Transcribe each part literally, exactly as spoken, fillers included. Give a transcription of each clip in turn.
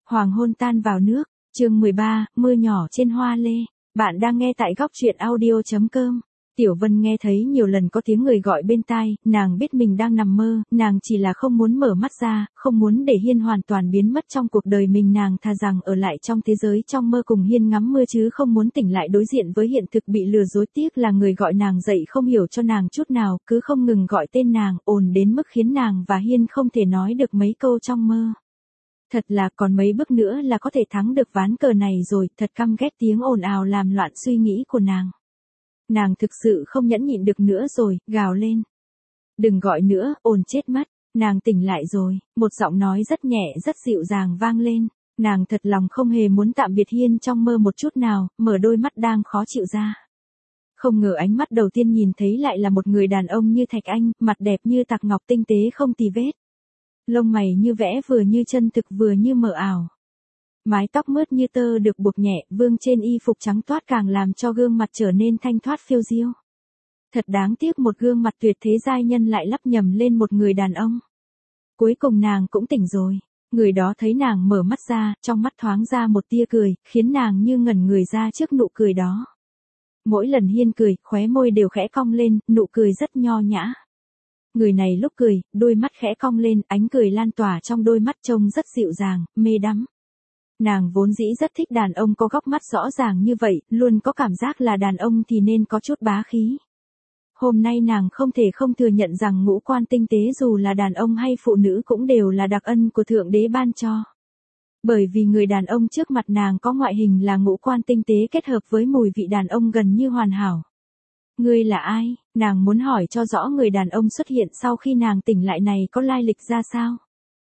Hoàng hôn tan vào nước, chương mười ba, mưa nhỏ trên hoa lê. Bạn đang nghe tại góc truyện audio chấm com. Tiểu Vân nghe thấy nhiều lần có tiếng người gọi bên tai, nàng biết mình đang nằm mơ, nàng chỉ là không muốn mở mắt ra, không muốn để Hiên hoàn toàn biến mất trong cuộc đời mình, nàng thà rằng ở lại trong thế giới trong mơ cùng Hiên ngắm mưa chứ không muốn tỉnh lại đối diện với hiện thực bị lừa dối. Tiếc là người gọi nàng dậy không hiểu cho nàng chút nào, cứ không ngừng gọi tên nàng, ồn đến mức khiến nàng và Hiên không thể nói được mấy câu trong mơ. Thật là còn mấy bước nữa là có thể thắng được ván cờ này rồi, thật căm ghét tiếng ồn ào làm loạn suy nghĩ của nàng. Nàng thực sự không nhẫn nhịn được nữa rồi, gào lên. Đừng gọi nữa, ồn chết mất. Nàng tỉnh lại rồi, một giọng nói rất nhẹ rất dịu dàng vang lên. Nàng thật lòng không hề muốn tạm biệt Hiên trong mơ một chút nào, mở đôi mắt đang khó chịu ra. Không ngờ ánh mắt đầu tiên nhìn thấy lại là một người đàn ông như Thạch Anh, mặt đẹp như tạc ngọc tinh tế không tì vết. Lông mày như vẽ vừa như chân thực vừa như mờ ảo. Mái tóc mướt như tơ được buộc nhẹ, vương trên y phục trắng toát càng làm cho gương mặt trở nên thanh thoát phiêu diêu. Thật đáng tiếc một gương mặt tuyệt thế giai nhân lại lắp nhầm lên một người đàn ông. Cuối cùng nàng cũng tỉnh rồi. Người đó thấy nàng mở mắt ra, trong mắt thoáng ra một tia cười, khiến nàng như ngẩn người ra trước nụ cười đó. Mỗi lần Hiên cười, khóe môi đều khẽ cong lên, nụ cười rất nho nhã. Người này lúc cười, đôi mắt khẽ cong lên, ánh cười lan tỏa trong đôi mắt trông rất dịu dàng, mê đắm. Nàng vốn dĩ rất thích đàn ông có góc mắt rõ ràng như vậy, luôn có cảm giác là đàn ông thì nên có chút bá khí. Hôm nay nàng không thể không thừa nhận rằng ngũ quan tinh tế dù là đàn ông hay phụ nữ cũng đều là đặc ân của Thượng Đế ban cho. Bởi vì người đàn ông trước mặt nàng có ngoại hình là ngũ quan tinh tế kết hợp với mùi vị đàn ông gần như hoàn hảo. Ngươi là ai? Nàng muốn hỏi cho rõ người đàn ông xuất hiện sau khi nàng tỉnh lại này có lai lịch ra sao?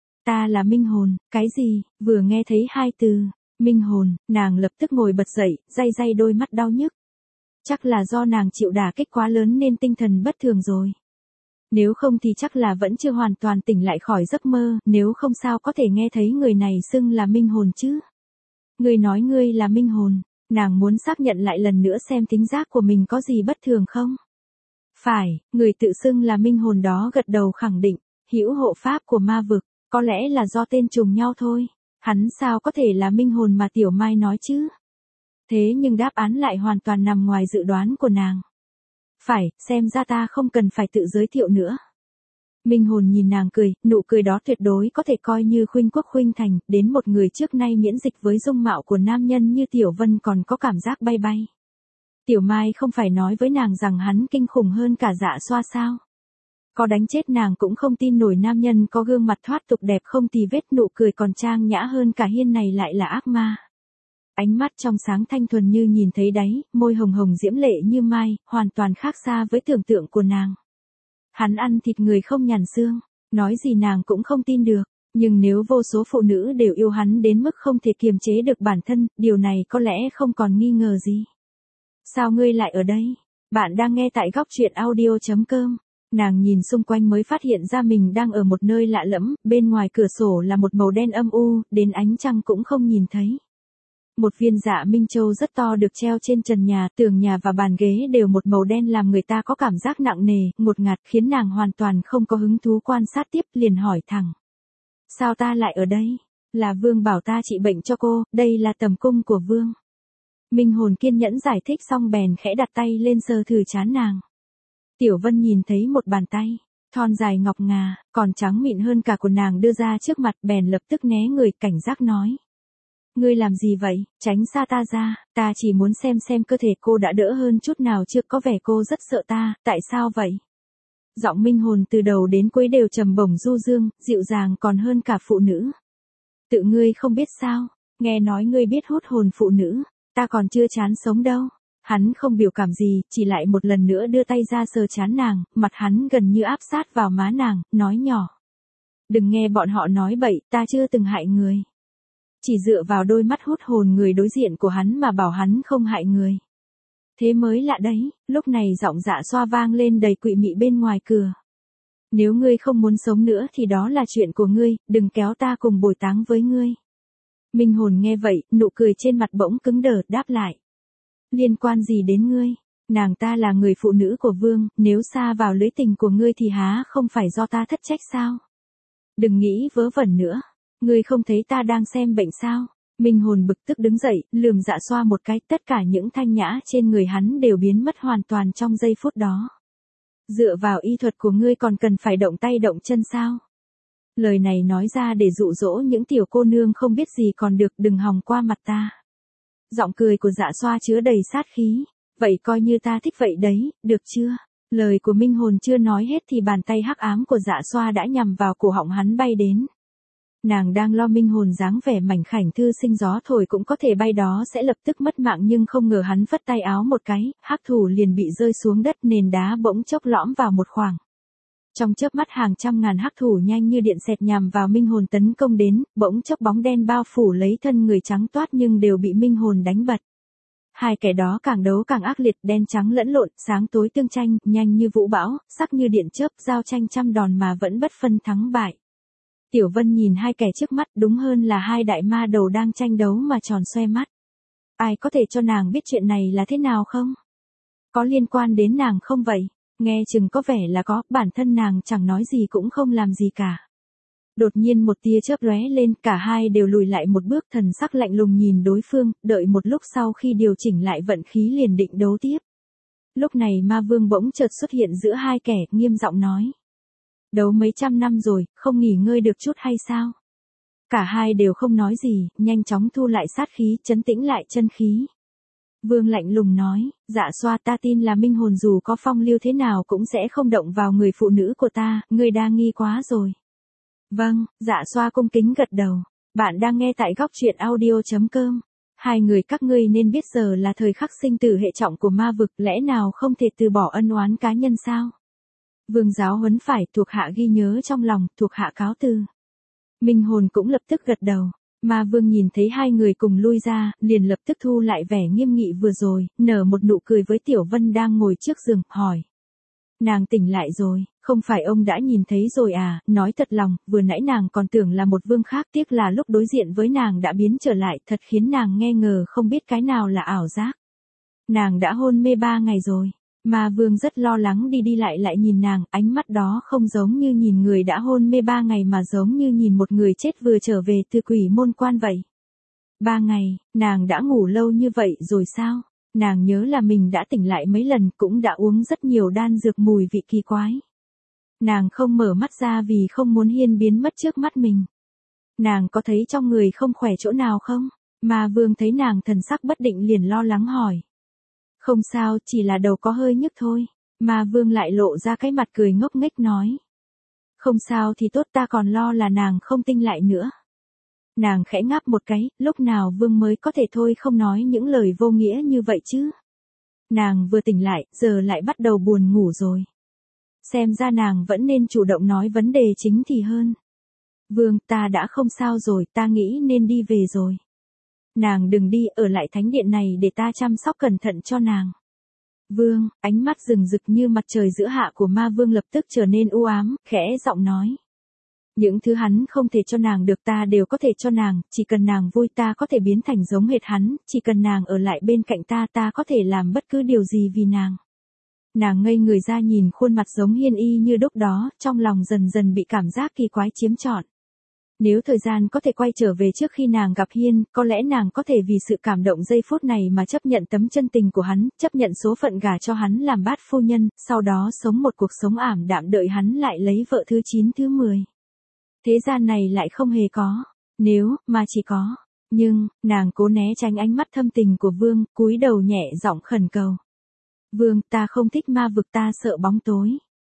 Ta là Minh Hồn. Cái gì? Vừa nghe thấy hai từ Minh Hồn, nàng lập tức ngồi bật dậy, day day đôi mắt đau nhức. Chắc là do nàng chịu đả kích quá lớn nên tinh thần bất thường rồi. Nếu không thì chắc là vẫn chưa hoàn toàn tỉnh lại khỏi giấc mơ, nếu không sao có thể nghe thấy người này xưng là Minh Hồn chứ. Ngươi nói ngươi là Minh Hồn. Nàng muốn xác nhận lại lần nữa xem tính giác của mình có gì bất thường không. Phải, người tự xưng là Minh Hồn đó gật đầu khẳng định, hữu hộ pháp của ma vực, có lẽ là do tên trùng nhau thôi. Hắn sao có thể là Minh Hồn mà Tiểu Mai nói chứ? Thế nhưng đáp án lại hoàn toàn nằm ngoài dự đoán của nàng. Phải, xem ra ta không cần phải tự giới thiệu nữa. Minh Hồn nhìn nàng cười, nụ cười đó tuyệt đối có thể coi như khuynh quốc khuynh thành, đến một người trước nay miễn dịch với dung mạo của nam nhân như Tiểu Vân còn có cảm giác bay bay. Tiểu Mai không phải nói với nàng rằng hắn kinh khủng hơn cả Dạ Xoa sao? Có đánh chết nàng cũng không tin nổi nam nhân có gương mặt thoát tục đẹp không tì vết, nụ cười còn trang nhã hơn cả Hiên này lại là ác ma. Ánh mắt trong sáng thanh thuần như nhìn thấy đáy, môi hồng hồng diễm lệ như mai, hoàn toàn khác xa với tưởng tượng của nàng. Hắn ăn thịt người không nhàn xương, nói gì nàng cũng không tin được, nhưng nếu vô số phụ nữ đều yêu hắn đến mức không thể kiềm chế được bản thân, điều này có lẽ không còn nghi ngờ gì. Sao ngươi lại ở đây? Bạn đang nghe tại góc truyện audio chấm com. Nàng nhìn xung quanh mới phát hiện ra mình đang ở một nơi lạ lẫm, bên ngoài cửa sổ là một màu đen âm u, đến ánh trăng cũng không nhìn thấy. Một viên dạ minh châu rất to được treo trên trần nhà, tường nhà và bàn ghế đều một màu đen làm người ta có cảm giác nặng nề, ngột ngạt khiến nàng hoàn toàn không có hứng thú quan sát tiếp, liền hỏi thẳng. Sao ta lại ở đây? Là Vương bảo ta trị bệnh cho cô, đây là tầm cung của Vương. Minh Hồn kiên nhẫn giải thích xong bèn khẽ đặt tay lên sờ thử trán nàng. Tiểu Vân nhìn thấy một bàn tay, thon dài ngọc ngà, còn trắng mịn hơn cả của nàng đưa ra trước mặt, bèn lập tức né người, cảnh giác nói. Ngươi làm gì vậy, tránh xa ta ra, ta chỉ muốn xem xem cơ thể cô đã đỡ hơn chút nào chưa, có vẻ cô rất sợ ta, tại sao vậy? Giọng Minh Hồn từ đầu đến cuối đều trầm bổng du dương, dịu dàng còn hơn cả phụ nữ. Tự ngươi không biết sao, nghe nói ngươi biết hút hồn phụ nữ, ta còn chưa chán sống đâu. Hắn không biểu cảm gì, chỉ lại một lần nữa đưa tay ra sờ trán nàng, mặt hắn gần như áp sát vào má nàng, nói nhỏ. Đừng nghe bọn họ nói bậy, ta chưa từng hại người. Chỉ dựa vào đôi mắt hút hồn người đối diện của hắn mà bảo hắn không hại người. Thế mới lạ đấy, lúc này giọng Dạ Xoa vang lên đầy quỵ mị bên ngoài cửa. Nếu ngươi không muốn sống nữa thì đó là chuyện của ngươi, đừng kéo ta cùng bồi táng với ngươi. Minh Hồn nghe vậy, nụ cười trên mặt bỗng cứng đờ, đáp lại. Liên quan gì đến ngươi? Nàng ta là người phụ nữ của Vương, nếu sa vào lưới tình của ngươi thì há không phải do ta thất trách sao? Đừng nghĩ vớ vẩn nữa. Ngươi không thấy ta đang xem bệnh sao? Minh hồn bực tức đứng dậy, lườm Dạ Xoa một cái, tất cả những thanh nhã trên người hắn đều biến mất hoàn toàn trong giây phút đó. Dựa vào y thuật của ngươi còn cần phải động tay động chân sao? Lời này nói ra để dụ dỗ những tiểu cô nương không biết gì còn được, đừng hòng qua mặt ta. Giọng cười của Dạ Xoa chứa đầy sát khí. Vậy coi như ta thích vậy đấy, được chưa? Lời của Minh hồn chưa nói hết thì bàn tay hắc ám của Dạ Xoa đã nhằm vào cổ họng hắn bay đến. Nàng đang lo Minh hồn dáng vẻ mảnh khảnh thư sinh gió thổi cũng có thể bay đó sẽ lập tức mất mạng, nhưng không ngờ hắn phất tay áo một cái, hắc thủ liền bị rơi xuống đất, nền đá bỗng chốc lõm vào một khoảng. Trong chớp mắt hàng trăm ngàn hắc thủ nhanh như điện xẹt nhằm vào Minh hồn tấn công đến, bỗng chốc bóng đen bao phủ lấy thân người trắng toát nhưng đều bị Minh hồn đánh bật. Hai kẻ đó càng đấu càng ác liệt, đen trắng lẫn lộn, sáng tối tương tranh, nhanh như vũ bão, sắc như điện chớp, giao tranh trăm đòn mà vẫn bất phân thắng bại. Tiểu Vân nhìn hai kẻ trước mắt, đúng hơn là hai đại ma đầu đang tranh đấu mà tròn xoe mắt. Ai có thể cho nàng biết chuyện này là thế nào không? Có liên quan đến nàng không vậy? Nghe chừng có vẻ là có, bản thân nàng chẳng nói gì cũng không làm gì cả. Đột nhiên một tia chớp lóe lên, cả hai đều lùi lại một bước, thần sắc lạnh lùng nhìn đối phương, đợi một lúc sau khi điều chỉnh lại vận khí liền định đấu tiếp. Lúc này ma vương bỗng chợt xuất hiện giữa hai kẻ, nghiêm giọng nói. Đấu mấy trăm năm rồi, không nghỉ ngơi được chút hay sao? Cả hai đều không nói gì, nhanh chóng thu lại sát khí, trấn tĩnh lại chân khí. Vương lạnh lùng nói, Dạ Xoa, ta tin là Minh hồn dù có phong lưu thế nào cũng sẽ không động vào người phụ nữ của ta, ngươi đa nghi quá rồi. Vâng, Dạ Xoa cung kính gật đầu. Bạn đang nghe tại góc truyện audio chấm com. Hai người các ngươi nên biết giờ là thời khắc sinh tử hệ trọng của ma vực, lẽ nào không thể từ bỏ ân oán cá nhân sao? Vương giáo huấn phải, thuộc hạ ghi nhớ trong lòng, thuộc hạ cáo từ. Minh hồn cũng lập tức gật đầu. Ma vương nhìn thấy hai người cùng lui ra, liền lập tức thu lại vẻ nghiêm nghị vừa rồi, nở một nụ cười với Tiểu Vân đang ngồi trước giường, hỏi. Nàng tỉnh lại rồi, không phải ông đã nhìn thấy rồi à? Nói thật lòng, vừa nãy nàng còn tưởng là một vương khác, tiếc là lúc đối diện với nàng đã biến trở lại, thật khiến nàng nghe ngờ không biết cái nào là ảo giác. Nàng đã hôn mê ba ngày rồi. Ma vương rất lo lắng đi đi lại lại nhìn nàng, ánh mắt đó không giống như nhìn người đã hôn mê ba ngày mà giống như nhìn một người chết vừa trở về từ quỷ môn quan vậy. Ba ngày, nàng đã ngủ lâu như vậy rồi sao? Nàng nhớ là mình đã tỉnh lại mấy lần, cũng đã uống rất nhiều đan dược mùi vị kỳ quái. Nàng không mở mắt ra vì không muốn Hiên biến mất trước mắt mình. Nàng có thấy trong người không khỏe chỗ nào không? Ma vương thấy nàng thần sắc bất định liền lo lắng hỏi. Không sao, chỉ là đầu có hơi nhức thôi. Ma vương lại lộ ra cái mặt cười ngốc nghếch nói. Không sao thì tốt, ta còn lo là nàng không tinh lại nữa. Nàng khẽ ngáp một cái, lúc nào vương mới có thể thôi không nói những lời vô nghĩa như vậy chứ. Nàng vừa tỉnh lại, giờ lại bắt đầu buồn ngủ rồi. Xem ra nàng vẫn nên chủ động nói vấn đề chính thì hơn. Vương, ta đã không sao rồi, ta nghĩ nên đi về rồi. Nàng đừng đi, ở lại thánh điện này để ta chăm sóc cẩn thận cho nàng. Vương, ánh mắt rừng rực như mặt trời giữa hạ của ma vương lập tức trở nên u ám, khẽ giọng nói. Những thứ hắn không thể cho nàng được ta đều có thể cho nàng, chỉ cần nàng vui ta có thể biến thành giống hệt hắn, chỉ cần nàng ở lại bên cạnh ta ta có thể làm bất cứ điều gì vì nàng. Nàng ngây người ra nhìn khuôn mặt giống Hiên y như đúc đó, trong lòng dần dần bị cảm giác kỳ quái chiếm trọn. Nếu thời gian có thể quay trở về trước khi nàng gặp Hiên, có lẽ nàng có thể vì sự cảm động giây phút này mà chấp nhận tấm chân tình của hắn, chấp nhận số phận gả cho hắn làm bát phu nhân, sau đó sống một cuộc sống ảm đạm đợi hắn lại lấy vợ thứ chín thứ mười. Thế gian này lại không hề có, nếu, mà chỉ có. Nhưng, nàng cố né tránh ánh mắt thâm tình của Vương, cúi đầu nhẹ giọng khẩn cầu. Vương, ta không thích ma vực, ta sợ bóng tối.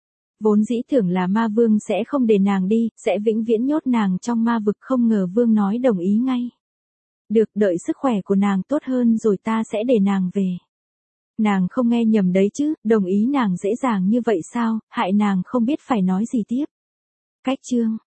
Vốn dĩ tưởng là ma vương sẽ không để nàng đi, sẽ vĩnh viễn nhốt nàng trong ma vực, không ngờ vương nói đồng ý ngay. Được, đợi sức khỏe của nàng tốt hơn rồi ta sẽ để nàng về. Nàng không nghe nhầm đấy chứ, đồng ý nàng dễ dàng như vậy sao, hại nàng không biết phải nói gì tiếp. Cách chương